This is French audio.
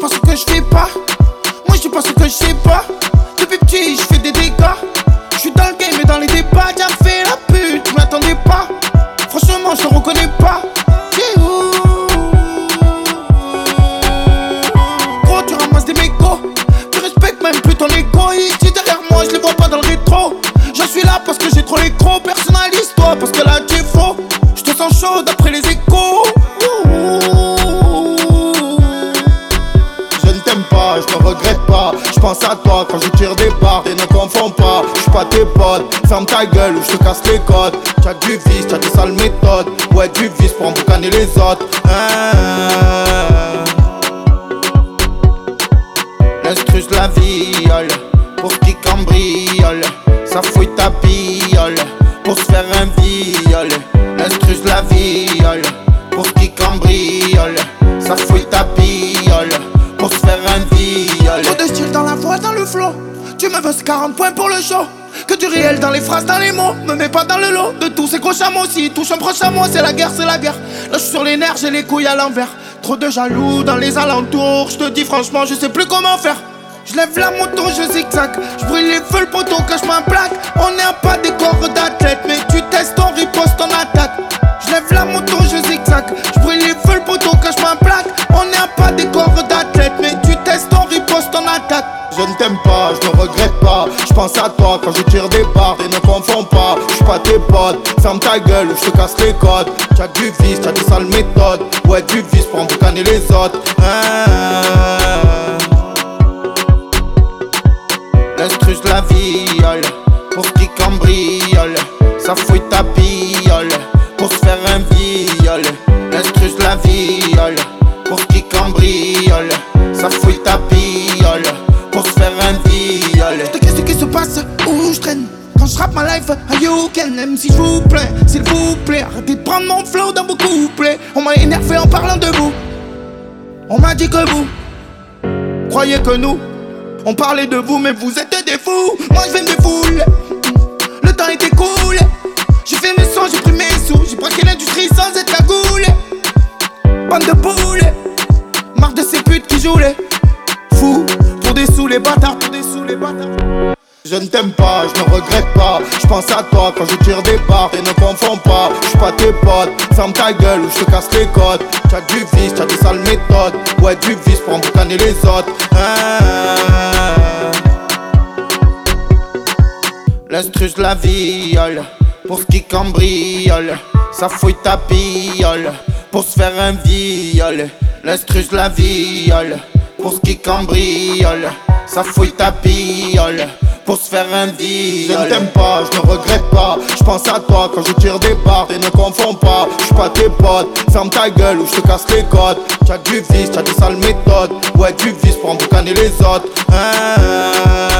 pas ce que je fais pas. Moi je dis pas ce que je sais pas. Depuis petit je fais des dégâts. Je suis dans le game et dans les débats. T'as fait la pute, tu m'attendais pas. Franchement je te reconnais pas. T'es où? Gros tu ramasses des mégots. Tu respectes même plus ton ego. Ils disent derrière moi je les vois pas dans le rétro. Je suis là parce que j'ai trop les gros. Personnalise-toi parce que là tu es faux. Je te sens chaud d'après les échos. Je ne t'aime pas, je ne regrette pas. Je pense à toi quand je tire des barres. Et ne confonds pas, je suis pas tes potes. Ferme ta gueule ou je te casse les codes. T'as du vice, t'as des sales méthodes. Ouais, du vice pour emboucaner les autres. L'instru je la viole. Pour qui cambriole, ça fouille ta piole. Pour se faire un viol. L'instru je la viole. Pour qui cambriole, ça fouille ta piole. Pour se faire un viol. Trop de style dans la voix, dans le flow. Tu me veux 40 points pour le show. Que du réel dans les phrases, dans les mots. Me mets pas dans le lot de tous ces gros chameaux. Si touche un proche à moi, c'est la guerre, c'est la guerre. Là je suis sur les nerfs, j'ai les couilles à l'envers. Trop de jaloux dans les alentours. Je te dis franchement, je sais plus comment faire. Je lève la moto, je zigzag. Je brûle les feux, le poteau, cache ma plaque. On n'est pas des corps d'athlète, mais tu testes, on riposte, on attaque. Je lève la moto, je zigzag. Je brûle les feux, le poteau, cache ma plaque. On n'est pas des corps d'athlète, mais tu testes, on riposte, on attaque. Je ne t'aime pas, je ne regrette pas. Je pense à toi quand je tire des barres. Et ne confonds pas, je suis pas tes potes. Ferme ta gueule ou je te casse les codes. T'as du vice, t'as des sales méthodes. Ouais, du vice pour emboucaner les autres. L'instru je la viole. Pour qui cambriole, ça fouille ta piole. Pour se faire un viol. L'instru je la viole. Pour qui cambriole, ça fouille ta piole. Pour se faire un viol. Qu'est-ce qui se passe? Où je traîne? Quand je rappe ma life, à you can. Même si je vous plains, s'il vous plaît, arrêtez de prendre mon flow dans vos couplets. On m'a énervé en parlant de vous. On m'a dit que vous croyez que nous on parlait de vous, mais vous êtes des fous. Moi je viens des foules. Le temps était cool. J'ai fait mes sons, j'ai pris mes sous. J'ai braqué l'industrie sans être cagoule. Bande de poules. Marre de ces putes qui jouent les fous. Pour des sous les bâtards, pour des sous les bâtards. Je ne t'aime pas, je ne regrette pas. Je pense à toi quand je tire des barres. Et ne confonds pas, je suis pas tes potes. Ferme ta gueule ou je te casse les codes. T'as du vice, t'as des sales méthodes. Ouais, du vice pour emboucaner les autres. L'instru je la viole. Pour qui cambriole, ça fouille ta piole. Pour se faire un viol. L'instru je la viole. Pour qui cambriole, ça fouille ta piole. Pour se faire un viol. Je ne t'aime pas, je ne regrette pas. Je pense à toi quand je tire des barres. Et ne confonds pas, je suis pas tes potes. Ferme ta gueule ou je te casse les codes. T'as du vice, t'as des sales méthodes. Ouais, du vice pour emboucaner les autres.